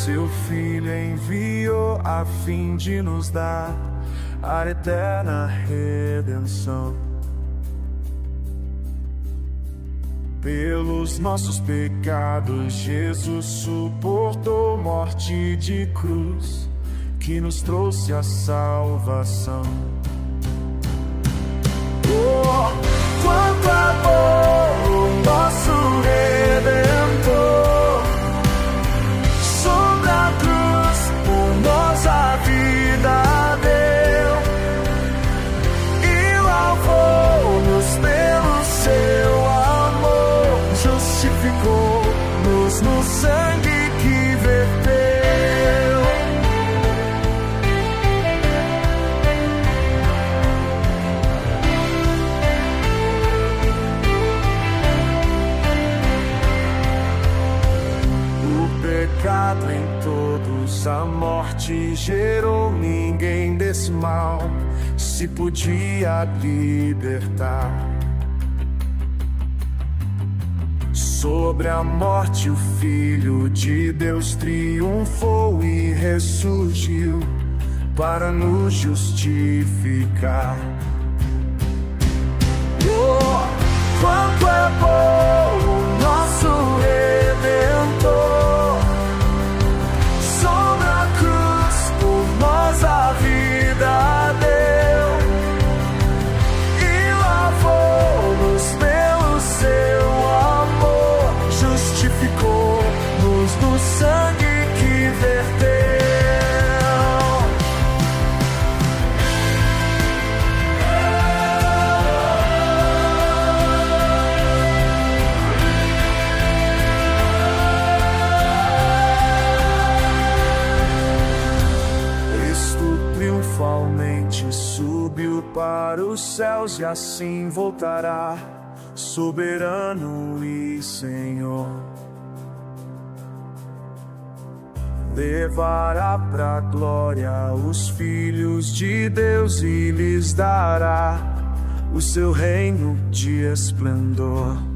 seu Filho enviou a fim de nos dar a eterna redenção. Pelos nossos pecados, Jesus suportou morte de cruz, que nos trouxe a salvação. Oh, quanto é bom o nosso Redentor, sobre a cruz por nós a vida deu, e lavou-nos pelo seu amor, justificou-nos no sangue que verteu. Pecado em todos, a morte gerou, ninguém desse mal se podia libertar. Sobre a morte o Filho de Deus triunfou e ressurgiu para nos justificar. Oh, quanto é bom o nosso Redentor, a vida deu, e lavou-nos pelo seu amor, justificou-nos no sangue que verteu. Triunfalmente subiu para os céus e assim voltará, soberano e Senhor. Levará pra glória os filhos de Deus e lhes dará o seu reino de esplendor.